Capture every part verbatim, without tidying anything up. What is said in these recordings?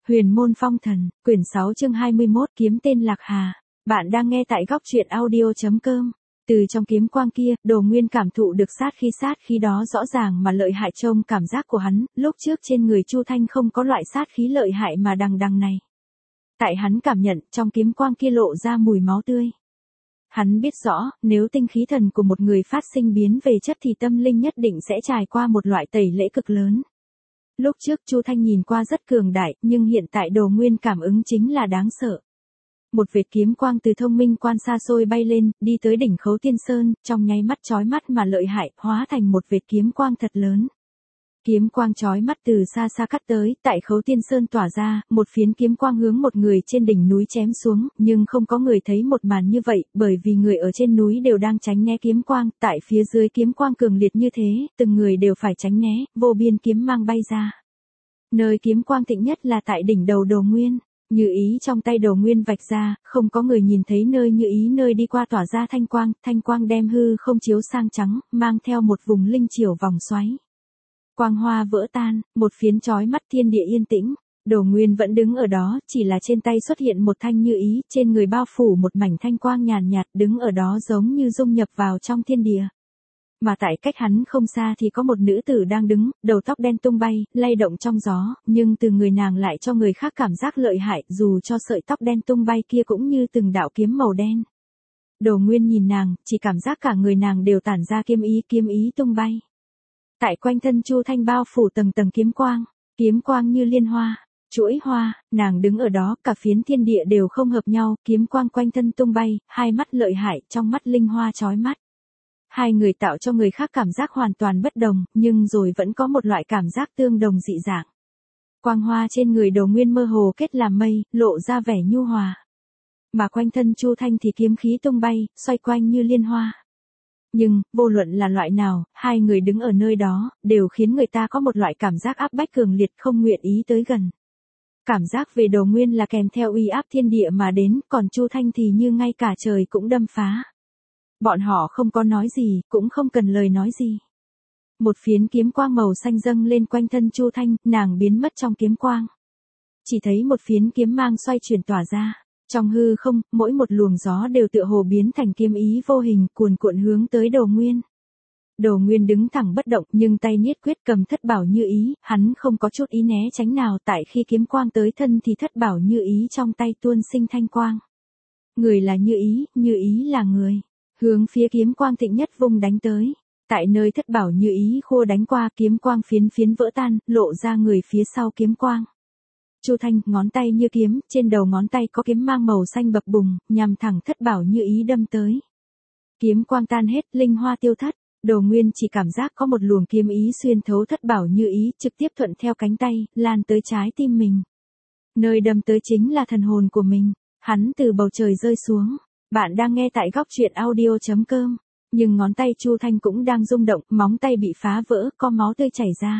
Huyền môn phong thần, quyển sáu chương hai mươi mốt, kiếm tên Lạc Hà. Bạn đang nghe tại góc truyện audio chấm com. Từ trong kiếm quang kia, Đồ Nguyên cảm thụ được sát khí sát khí đó rõ ràng mà lợi hại trông cảm giác của hắn, lúc trước trên người Chu Thanh không có loại sát khí lợi hại mà đằng đằng này. Tại hắn cảm nhận, trong kiếm quang kia lộ ra mùi máu tươi. Hắn biết rõ, nếu tinh khí thần của một người phát sinh biến về chất thì tâm linh nhất định sẽ trải qua một loại tẩy lễ cực lớn. Lúc trước Chu Thanh nhìn qua rất cường đại, nhưng hiện tại Đồ Nguyên cảm ứng chính là đáng sợ. Một vệt kiếm quang từ thông minh quan xa xôi bay lên, đi tới đỉnh Khấu Tiên Sơn, trong nháy mắt chói mắt mà lợi hại, hóa thành một vệt kiếm quang thật lớn. Kiếm quang chói mắt từ xa xa cắt tới, tại Khấu Tiên Sơn tỏa ra, một phiến kiếm quang hướng một người trên đỉnh núi chém xuống, nhưng không có người thấy một màn như vậy, bởi vì người ở trên núi đều đang tránh né kiếm quang, tại phía dưới kiếm quang cường liệt như thế, từng người đều phải tránh né, vô biên kiếm mang bay ra. Nơi kiếm quang thịnh nhất là tại đỉnh đầu Đồ Nguyên, Như Ý trong tay Đồ Nguyên vạch ra, không có người nhìn thấy nơi Như Ý nơi đi qua tỏa ra thanh quang, thanh quang đem hư không chiếu sang trắng, mang theo một vùng linh chiều vòng xoáy. Quang hoa vỡ tan, một phiến chói mắt thiên địa yên tĩnh, Đồ Nguyên vẫn đứng ở đó, chỉ là trên tay xuất hiện một thanh Như Ý, trên người bao phủ một mảnh thanh quang nhàn nhạt, đứng ở đó giống như dung nhập vào trong thiên địa. Mà tại cách hắn không xa thì có một nữ tử đang đứng, đầu tóc đen tung bay, lay động trong gió, nhưng từ người nàng lại cho người khác cảm giác lợi hại, dù cho sợi tóc đen tung bay kia cũng như từng đạo kiếm màu đen. Đồ Nguyên nhìn nàng, chỉ cảm giác cả người nàng đều tản ra kiếm ý, kiếm ý tung bay. Tại quanh thân Chu Thanh bao phủ tầng tầng kiếm quang, kiếm quang như liên hoa, chuỗi hoa, nàng đứng ở đó, cả phiến thiên địa đều không hợp nhau, kiếm quang quanh thân tung bay, hai mắt lợi hại, trong mắt linh hoa chói mắt. Hai người tạo cho người khác cảm giác hoàn toàn bất đồng, nhưng rồi vẫn có một loại cảm giác tương đồng dị dạng. Quang hoa trên người Đồ Nguyên mơ hồ kết làm mây, lộ ra vẻ nhu hòa. Mà quanh thân Chu Thanh thì kiếm khí tung bay, xoay quanh như liên hoa. Nhưng, vô luận là loại nào, hai người đứng ở nơi đó, đều khiến người ta có một loại cảm giác áp bách cường liệt không nguyện ý tới gần. Cảm giác về Đồ Nguyên là kèm theo uy áp thiên địa mà đến, còn Chu Thanh thì như ngay cả trời cũng đâm phá. Bọn họ không có nói gì, cũng không cần lời nói gì. Một phiến kiếm quang màu xanh dâng lên quanh thân Chu Thanh, nàng biến mất trong kiếm quang. Chỉ thấy một phiến kiếm mang xoay chuyển tỏa ra. Trong hư không, mỗi một luồng gió đều tựa hồ biến thành kiếm ý vô hình cuồn cuộn hướng tới Đồ Nguyên. Đồ Nguyên đứng thẳng bất động nhưng tay niết quyết cầm thất bảo Như Ý, hắn không có chút ý né tránh nào tại khi kiếm quang tới thân thì thất bảo Như Ý trong tay tuôn sinh thanh quang. Người là Như Ý, Như Ý là người. Hướng phía kiếm quang thịnh nhất vung đánh tới. Tại nơi thất bảo Như Ý khua đánh qua kiếm quang phiến phiến vỡ tan, lộ ra người phía sau kiếm quang. Chu Thanh, ngón tay như kiếm, trên đầu ngón tay có kiếm mang màu xanh bập bùng, nhằm thẳng thất bảo Như Ý đâm tới. Kiếm quang tan hết, linh hoa tiêu thất, Đồ Nguyên chỉ cảm giác có một luồng kiếm ý xuyên thấu thất bảo Như Ý, trực tiếp thuận theo cánh tay, lan tới trái tim mình. Nơi đâm tới chính là thần hồn của mình, hắn từ bầu trời rơi xuống. Bạn đang nghe tại góc truyện audio chấm com, nhưng ngón tay Chu Thanh cũng đang rung động, móng tay bị phá vỡ, có máu tươi chảy ra.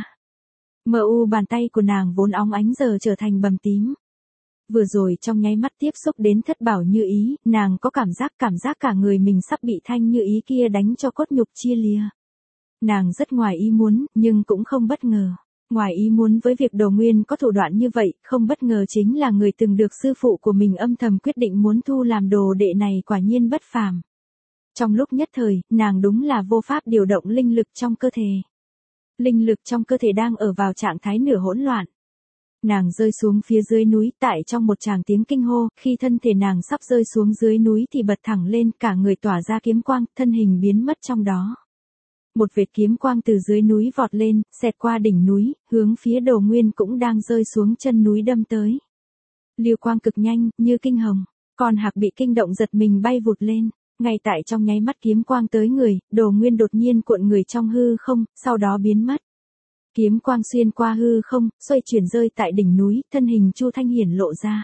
Mờ u bàn tay của nàng vốn óng ánh giờ trở thành bầm tím. Vừa rồi trong nháy mắt tiếp xúc đến thất bảo Như Ý, nàng có cảm giác cảm giác cả người mình sắp bị thanh Như Ý kia đánh cho cốt nhục chia lìa. Nàng rất ngoài ý muốn, nhưng cũng không bất ngờ. Ngoài ý muốn với việc Đồ Nguyên có thủ đoạn như vậy, không bất ngờ chính là người từng được sư phụ của mình âm thầm quyết định muốn thu làm đồ đệ này quả nhiên bất phàm. Trong lúc nhất thời, nàng đúng là vô pháp điều động linh lực trong cơ thể. Linh lực trong cơ thể đang ở vào trạng thái nửa hỗn loạn. Nàng rơi xuống phía dưới núi, tại trong một tràng tiếng kinh hô, khi thân thể nàng sắp rơi xuống dưới núi thì bật thẳng lên, cả người tỏa ra kiếm quang, thân hình biến mất trong đó. Một vệt kiếm quang từ dưới núi vọt lên, xẹt qua đỉnh núi, hướng phía Đồ Nguyên cũng đang rơi xuống chân núi đâm tới. Lưu quang cực nhanh, như kinh hồng, con hạc bị kinh động giật mình bay vụt lên, ngay tại trong nháy mắt kiếm quang tới người, Đồ Nguyên đột nhiên cuộn người trong hư không, sau đó biến mất. Kiếm quang xuyên qua hư không, xoay chuyển rơi tại đỉnh núi, thân hình Chu Thanh hiển lộ ra.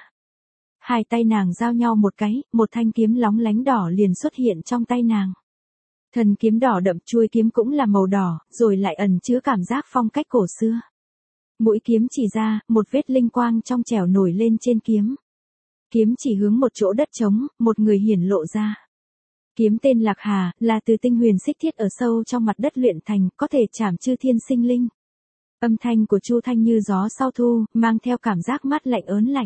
Hai tay nàng giao nhau một cái, một thanh kiếm lóng lánh đỏ liền xuất hiện trong tay nàng. Thần kiếm đỏ đậm, chuôi kiếm cũng là màu đỏ, rồi lại ẩn chứa cảm giác phong cách cổ xưa. Mũi kiếm chỉ ra, một vết linh quang trong trẻo nổi lên trên kiếm. Kiếm chỉ hướng một chỗ đất trống, một người hiển lộ ra. Kiếm tên Lạc Hà, là từ tinh huyền xích thiết ở sâu trong mặt đất luyện thành, có thể trảm chư thiên sinh linh. Âm thanh của Chu Thanh như gió sau thu, mang theo cảm giác mát lạnh ớn lạnh.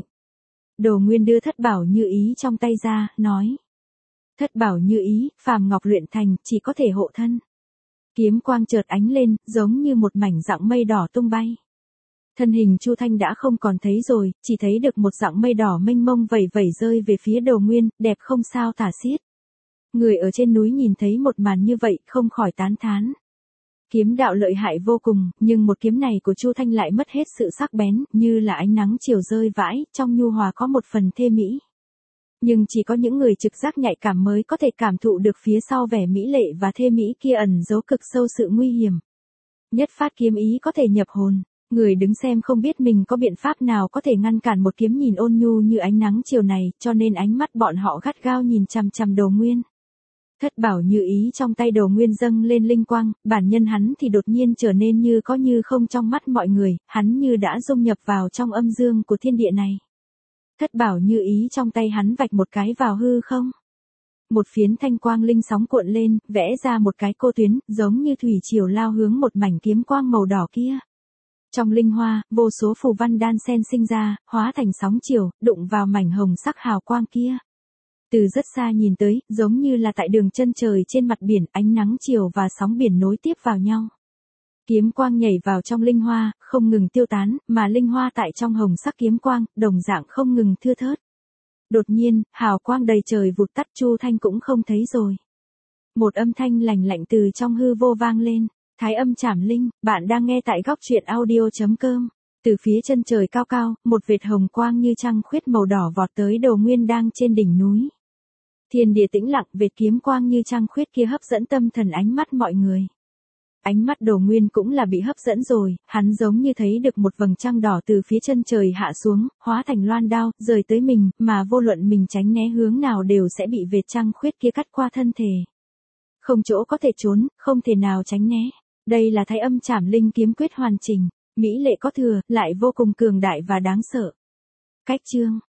Đồ Nguyên đưa thất bảo như ý trong tay ra, nói. Thất bảo như ý, phàm ngọc luyện thành, chỉ có thể hộ thân. Kiếm quang chợt ánh lên, giống như một mảnh dặng mây đỏ tung bay. Thân hình Chu Thanh đã không còn thấy rồi, chỉ thấy được một dặng mây đỏ mênh mông vẩy vẩy rơi về phía Đồ Nguyên, đẹp không sao tả xiết. Người ở trên núi nhìn thấy một màn như vậy, không khỏi tán thán. Kiếm đạo lợi hại vô cùng, nhưng một kiếm này của Chu Thanh lại mất hết sự sắc bén, như là ánh nắng chiều rơi vãi, trong nhu hòa có một phần thê mỹ. Nhưng chỉ có những người trực giác nhạy cảm mới có thể cảm thụ được phía sau vẻ mỹ lệ và thê mỹ kia ẩn giấu cực sâu sự nguy hiểm. Nhất phát kiếm ý có thể nhập hồn, người đứng xem không biết mình có biện pháp nào có thể ngăn cản một kiếm nhìn ôn nhu như ánh nắng chiều này, cho nên ánh mắt bọn họ gắt gao nhìn chằm chằm Đồ Nguyên. Thất bảo như ý trong tay Đồ Nguyên dâng lên linh quang, bản nhân hắn thì đột nhiên trở nên như có như không trong mắt mọi người, hắn như đã dung nhập vào trong âm dương của thiên địa này. Thất bảo như ý trong tay hắn vạch một cái vào hư không. Một phiến thanh quang linh sóng cuộn lên, vẽ ra một cái cô tuyến, giống như thủy triều lao hướng một mảnh kiếm quang màu đỏ kia. Trong linh hoa, vô số phù văn đan sen sinh ra, hóa thành sóng chiều, đụng vào mảnh hồng sắc hào quang kia. Từ rất xa nhìn tới, giống như là tại đường chân trời trên mặt biển, ánh nắng chiều và sóng biển nối tiếp vào nhau. Kiếm quang nhảy vào trong linh hoa, không ngừng tiêu tán, mà linh hoa tại trong hồng sắc kiếm quang, đồng dạng không ngừng thưa thớt. Đột nhiên, hào quang đầy trời vụt tắt, Chu Thanh cũng không thấy rồi. Một âm thanh lành lạnh từ trong hư vô vang lên. Thái âm trảm linh, bạn đang nghe tại góc truyện audio.com. Từ phía chân trời cao cao, một vệt hồng quang như trăng khuyết màu đỏ vọt tới Đồ Nguyên đang trên đỉnh núi. Thiên địa tĩnh lặng, vệt kiếm quang như trăng khuyết kia hấp dẫn tâm thần ánh mắt mọi người. Ánh mắt Đồ Nguyên cũng là bị hấp dẫn rồi, hắn giống như thấy được một vầng trăng đỏ từ phía chân trời hạ xuống, hóa thành loan đao, rời tới mình, mà vô luận mình tránh né hướng nào đều sẽ bị vệt trăng khuyết kia cắt qua thân thể. Không chỗ có thể trốn, không thể nào tránh né. Đây là Thái âm trảm linh kiếm quyết hoàn chỉnh, mỹ lệ có thừa, lại vô cùng cường đại và đáng sợ. Cách chương